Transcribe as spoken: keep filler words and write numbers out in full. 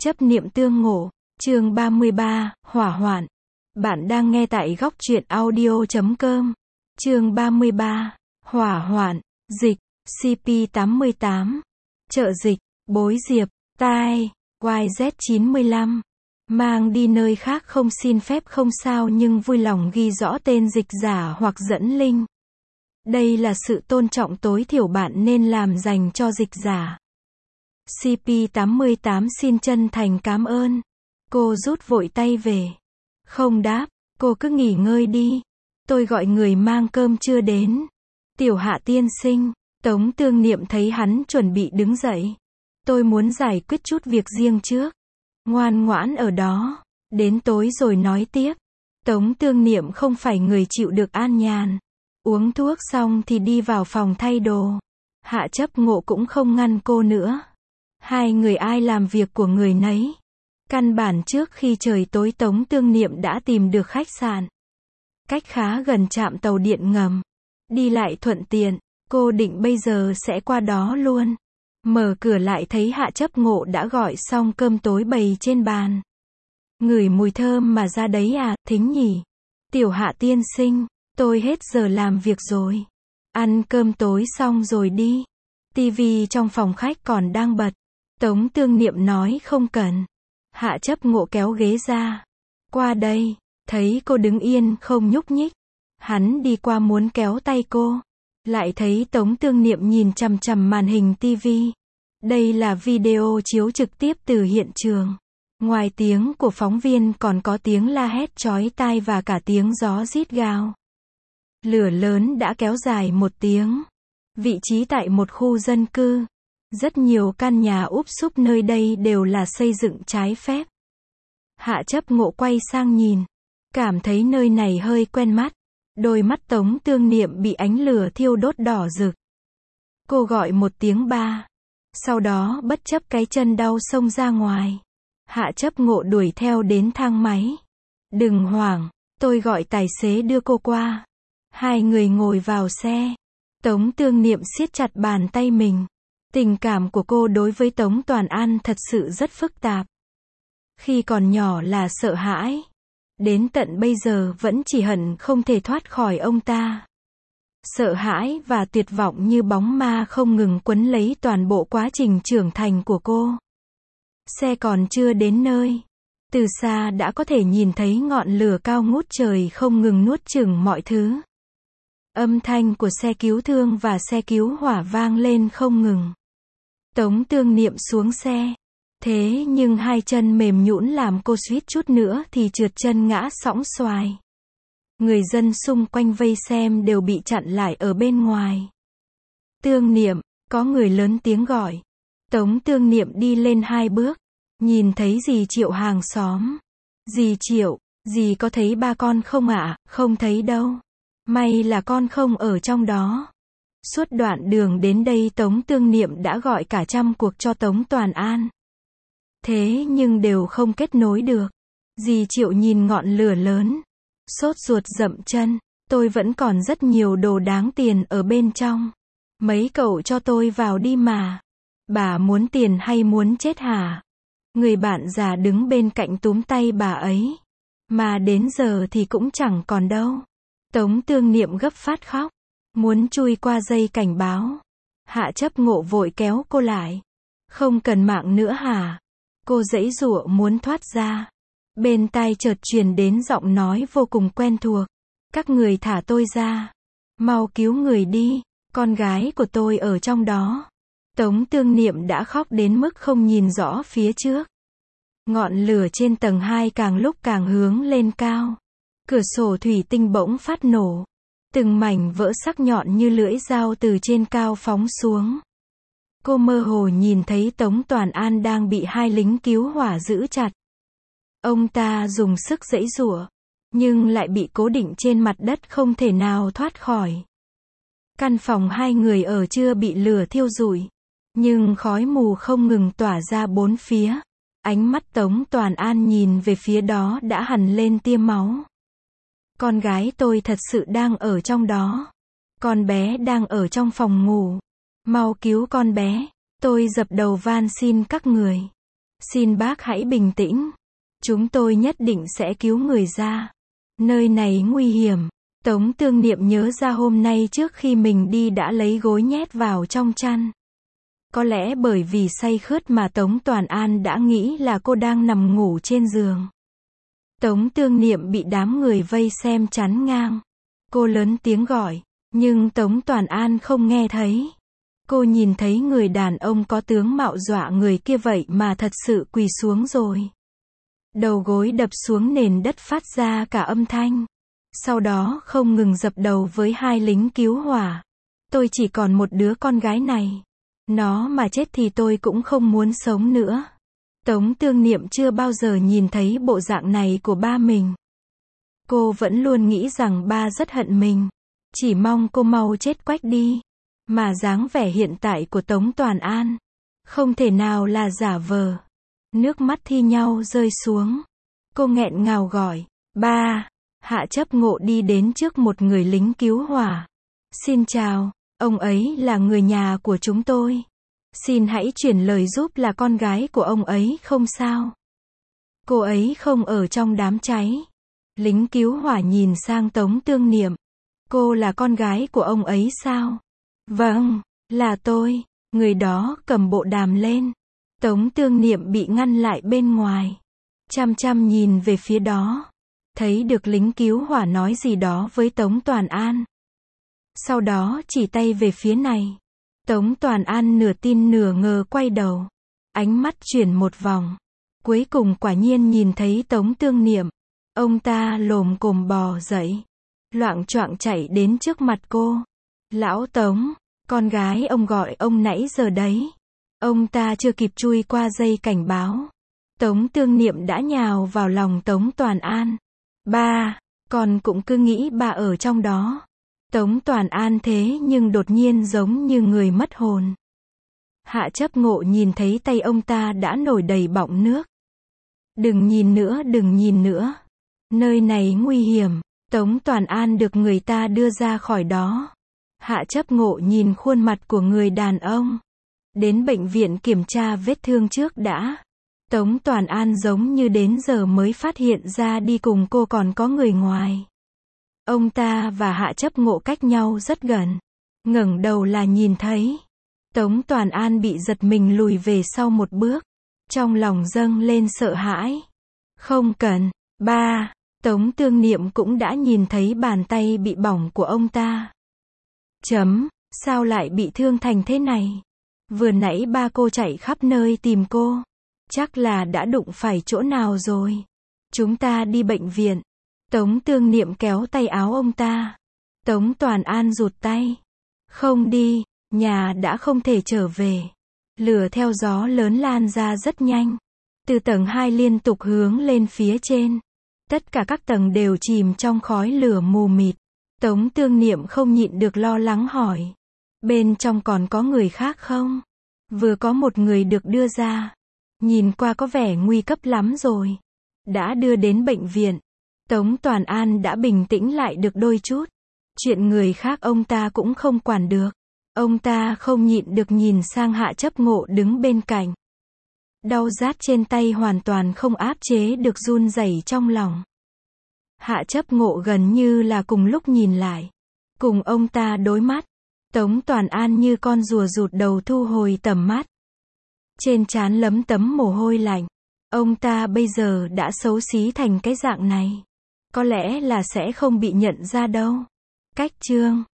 Chấp niệm tương ngộ, chương ba mươi ba, hỏa hoạn. Bạn đang nghe tại góc truyện audio chấm com. Chương ba mươi ba, hỏa hoạn, dịch, xê pê tám mươi tám. Trợ dịch, bối diệp, tai, Y Z chín mươi lăm. Mang đi nơi khác không xin phép không sao nhưng vui lòng ghi rõ tên dịch giả hoặc dẫn link. Đây là sự tôn trọng tối thiểu bạn nên làm dành cho dịch giả. xê pê tám mươi tám xin chân thành cảm ơn. Cô rút vội tay về. Không đáp, cô cứ nghỉ ngơi đi. Tôi gọi người mang cơm chưa đến. Tiểu Hạ tiên sinh. Tống Tương Niệm thấy hắn chuẩn bị đứng dậy. Tôi muốn giải quyết chút việc riêng trước. Ngoan ngoãn ở đó. Đến tối rồi nói tiếp. Tống Tương Niệm không phải người chịu được an nhàn. Uống thuốc xong thì đi vào phòng thay đồ. Hạ Chấp Ngộ cũng không ngăn cô nữa. Hai người ai làm việc của người nấy. Căn bản trước khi trời tối Tống Tương Niệm đã tìm được khách sạn. Cách khá gần trạm tàu điện ngầm. Đi lại thuận tiện, cô định bây giờ sẽ qua đó luôn. Mở cửa lại thấy Hạ Chấp Ngộ đã gọi xong cơm tối bày trên bàn. Ngửi mùi thơm mà ra đấy à, thính nhỉ. Tiểu Hạ tiên sinh, tôi hết giờ làm việc rồi. Ăn cơm tối xong rồi đi. Tivi trong phòng khách còn đang bật. Tống Tương Niệm nói không cần. Hạ Chấp Ngộ kéo ghế ra. Qua đây, thấy cô đứng yên không nhúc nhích. Hắn đi qua muốn kéo tay cô. Lại thấy Tống Tương Niệm nhìn chằm chằm màn hình tivi. Đây là video chiếu trực tiếp từ hiện trường. Ngoài tiếng của phóng viên còn có tiếng la hét chói tai và cả tiếng gió rít gào. Lửa lớn đã kéo dài một tiếng. Vị trí tại một khu dân cư. Rất nhiều căn nhà úp súp nơi đây đều là xây dựng trái phép. Hạ Chấp Ngộ quay sang nhìn. Cảm thấy nơi này hơi quen mắt. Đôi mắt Tống Tương Niệm bị ánh lửa thiêu đốt đỏ rực. Cô gọi một tiếng ba. Sau đó bất chấp cái chân đau xông ra ngoài. Hạ Chấp Ngộ đuổi theo đến thang máy. Đừng hoảng, tôi gọi tài xế đưa cô qua. Hai người ngồi vào xe. Tống Tương Niệm siết chặt bàn tay mình. Tình cảm của cô đối với Tống Toàn An thật sự rất phức tạp. Khi còn nhỏ là sợ hãi. Đến tận bây giờ vẫn chỉ hận không thể thoát khỏi ông ta. Sợ hãi và tuyệt vọng như bóng ma không ngừng quấn lấy toàn bộ quá trình trưởng thành của cô. Xe còn chưa đến nơi. Từ xa đã có thể nhìn thấy ngọn lửa cao ngút trời không ngừng nuốt chửng mọi thứ. Âm thanh của xe cứu thương và xe cứu hỏa vang lên không ngừng. Tống Tương Niệm xuống xe. Thế nhưng hai chân mềm nhũn làm cô suýt chút nữa thì trượt chân ngã sõng xoài. Người dân xung quanh vây xem đều bị chặn lại ở bên ngoài. Tương Niệm, có người lớn tiếng gọi. Tống Tương Niệm đi lên hai bước. Nhìn thấy dì Triệu hàng xóm. Dì Triệu, dì có thấy ba con không ạ? Không thấy đâu. May là con không ở trong đó. Suốt đoạn đường đến đây Tống Tương Niệm đã gọi cả trăm cuộc cho Tống Toàn An. Thế nhưng đều không kết nối được. Dì Triệu nhìn ngọn lửa lớn. Sốt ruột dậm chân. Tôi vẫn còn rất nhiều đồ đáng tiền ở bên trong. Mấy cậu cho tôi vào đi mà. Bà muốn tiền hay muốn chết hả? Người bạn già đứng bên cạnh túm tay bà ấy. Mà đến giờ thì cũng chẳng còn đâu. Tống Tương Niệm gấp phát khóc. Muốn chui qua dây cảnh báo. Hạ Chấp Ngộ vội kéo cô lại. Không cần mạng nữa hả? Cô giãy giụa muốn thoát ra. Bên tai chợt truyền đến giọng nói vô cùng quen thuộc. Các người thả tôi ra. Mau cứu người đi. Con gái của tôi ở trong đó. Tống Tương Niệm đã khóc đến mức không nhìn rõ phía trước. Ngọn lửa trên tầng hai càng lúc càng hướng lên cao. Cửa sổ thủy tinh bỗng phát nổ. Từng mảnh vỡ sắc nhọn như lưỡi dao từ trên cao phóng xuống. Cô mơ hồ nhìn thấy Tống Toàn An đang bị hai lính cứu hỏa giữ chặt. Ông ta dùng sức giãy giụa, nhưng lại bị cố định trên mặt đất không thể nào thoát khỏi. Căn phòng hai người ở chưa bị lửa thiêu rụi, nhưng khói mù không ngừng tỏa ra bốn phía. Ánh mắt Tống Toàn An nhìn về phía đó đã hằn lên tia máu. Con gái tôi thật sự đang ở trong đó. Con bé đang ở trong phòng ngủ. Mau cứu con bé. Tôi dập đầu van xin các người. Xin bác hãy bình tĩnh. Chúng tôi nhất định sẽ cứu người ra. Nơi này nguy hiểm. Tống Tương Niệm nhớ ra hôm nay trước khi mình đi đã lấy gối nhét vào trong chăn. Có lẽ bởi vì say khướt mà Tống Toàn An đã nghĩ là cô đang nằm ngủ trên giường. Tống Tương Niệm bị đám người vây xem chắn ngang. Cô lớn tiếng gọi, nhưng Tống Toàn An không nghe thấy. Cô nhìn thấy người đàn ông có tướng mạo dọa người kia vậy mà thật sự quỳ xuống rồi. Đầu gối đập xuống nền đất phát ra cả âm thanh. Sau đó không ngừng dập đầu với hai lính cứu hỏa. Tôi chỉ còn một đứa con gái này. Nó mà chết thì tôi cũng không muốn sống nữa. Tống Tương Niệm chưa bao giờ nhìn thấy bộ dạng này của ba mình. Cô vẫn luôn nghĩ rằng ba rất hận mình. Chỉ mong cô mau chết quách đi. Mà dáng vẻ hiện tại của Tống Toàn An không thể nào là giả vờ. Nước mắt thi nhau rơi xuống. Cô nghẹn ngào gọi, ba. Hạ Chấp Ngộ đi đến trước một người lính cứu hỏa. Xin chào, ông ấy là người nhà của chúng tôi. Xin hãy chuyển lời giúp là con gái của ông ấy không sao. Cô ấy không ở trong đám cháy. Lính cứu hỏa nhìn sang Tống Tương Niệm. Cô là con gái của ông ấy sao? Vâng, là tôi. Người đó cầm bộ đàm lên. Tống Tương Niệm bị ngăn lại bên ngoài. Chăm chăm nhìn về phía đó. Thấy được lính cứu hỏa nói gì đó với Tống Toàn An. Sau đó chỉ tay về phía này. Tống Toàn An nửa tin nửa ngờ quay đầu. Ánh mắt chuyển một vòng. Cuối cùng quả nhiên nhìn thấy Tống Tương Niệm. Ông ta lồm cồm bò dậy. Loạng choạng chạy đến trước mặt cô. Lão Tống, con gái ông gọi ông nãy giờ đấy. Ông ta chưa kịp chui qua dây cảnh báo. Tống Tương Niệm đã nhào vào lòng Tống Toàn An. Ba, con cũng cứ nghĩ ba ở trong đó. Tống Toàn An thế nhưng đột nhiên giống như người mất hồn. Hạ Chấp Ngộ nhìn thấy tay ông ta đã nổi đầy bọng nước. Đừng nhìn nữa, đừng nhìn nữa. Nơi này nguy hiểm. Tống Toàn An được người ta đưa ra khỏi đó. Hạ Chấp Ngộ nhìn khuôn mặt của người đàn ông. Đến bệnh viện kiểm tra vết thương trước đã. Tống Toàn An giống như đến giờ mới phát hiện ra đi cùng cô còn có người ngoài. Ông ta và Hạ Chấp Ngộ cách nhau rất gần. Ngẩng đầu là nhìn thấy. Tống Toàn An bị giật mình lùi về sau một bước. Trong lòng dâng lên sợ hãi. Không cần, ba. Tống Tương Niệm cũng đã nhìn thấy bàn tay bị bỏng của ông ta. Chấm, sao lại bị thương thành thế này? Vừa nãy ba cô chạy khắp nơi tìm cô. Chắc là đã đụng phải chỗ nào rồi. Chúng ta đi bệnh viện. Tống Tương Niệm kéo tay áo ông ta. Tống Toàn An rụt tay. Không đi, nhà đã không thể trở về. Lửa theo gió lớn lan ra rất nhanh. Từ tầng hai liên tục hướng lên phía trên. Tất cả các tầng đều chìm trong khói lửa mù mịt. Tống Tương Niệm không nhịn được lo lắng hỏi. Bên trong còn có người khác không? Vừa có một người được đưa ra. Nhìn qua có vẻ nguy cấp lắm rồi. Đã đưa đến bệnh viện. Tống Toàn An đã bình tĩnh lại được đôi chút. Chuyện người khác ông ta cũng không quản được. Ông ta không nhịn được nhìn sang Hạ Chấp Ngộ đứng bên cạnh. Đau rát trên tay hoàn toàn không áp chế được run rẩy trong lòng. Hạ Chấp Ngộ gần như là cùng lúc nhìn lại. Cùng ông ta đối mắt. Tống Toàn An như con rùa rụt đầu thu hồi tầm mắt. Trên trán lấm tấm mồ hôi lạnh. Ông ta bây giờ đã xấu xí thành cái dạng này. Có lẽ là sẽ không bị nhận ra đâu. Cách chương